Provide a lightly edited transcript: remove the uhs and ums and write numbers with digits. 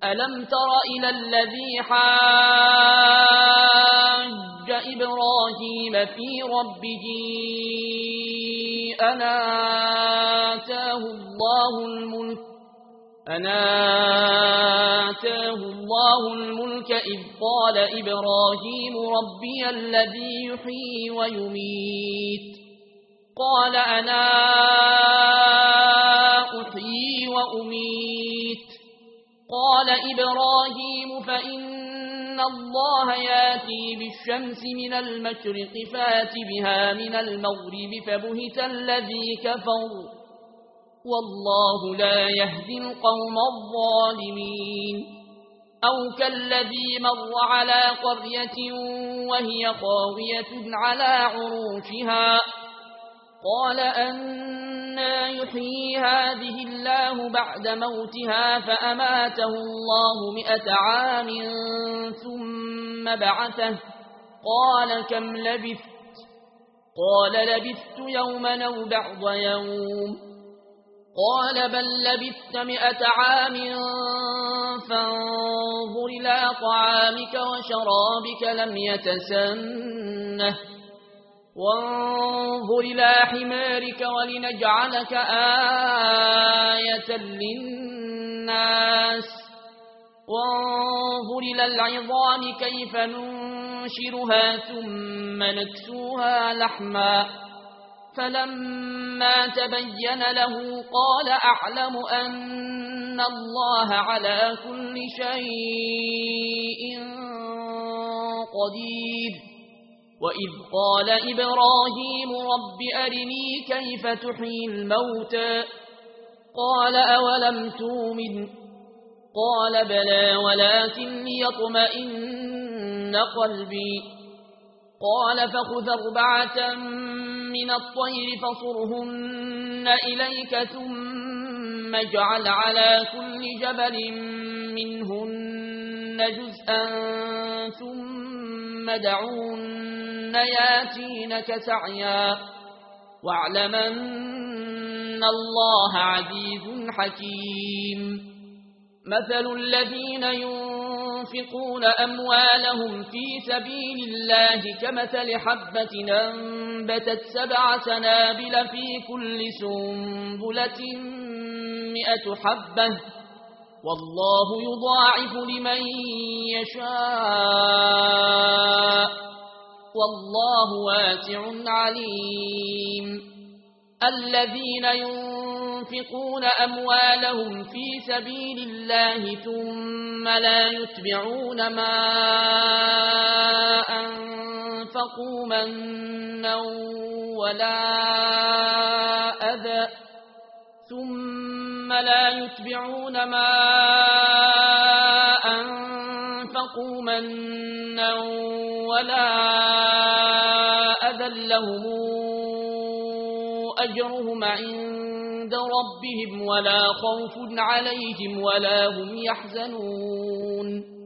ألم تر إلى الذي حاج إبراهيم في ربه أن آتاه الله الملك إذ قال إبراهيم ربي الذي يحيي ويميت قال أنا أحيي وأميت قال إبراهيم فإن الله ياتي بالشمس من المشرق فات بها من المغرب فبهت الذي كفر والله لا يهدي القوم الظالمين أو كالذي مر على قرية وهي خاوية على عروشها قال أنى يحيي هذه الله بعد موتها فأماته الله 100 عام ثم بعثه قال كم لبثت قال لبثت يوما أو بعض يوم قال بل لبثت 100 عام فانظر إلى طعامك وشرابك لم يتسنه وانظر إلى حمارك ولنجعلك آية للناس وانظر إلى العظام كيف ننشرها ثم نكسوها لحما فلما تبين له قال أعلم أن الله على كل شيء قدير وإذ قال إبراهيم رب أرني كيف تحيي الموتى قال أولم تؤمن قال بلى ولكن ليطمئن قلبي قال فخذ 4 من الطير فصرهن إليك ثم اجعل على كل جبل منهن جزءا ثم دعوهن ياتينك سعيا واعلم أن الله عزيز حكيم مثل الذين ينفقون أموالهم في سبيل الله كمثل حبة أنبتت 7 سنابل في كل سنبلة 100 حبة والله يضاعف لمن يشاء والله واسع عليم الذين ينفقون أموالهم في سبيل الله ثم لا يتبعون ما أنفقوا منا ولا أذى لهم أجرهم عند ربهم ولا خوف عليهم ولا هم يحزنون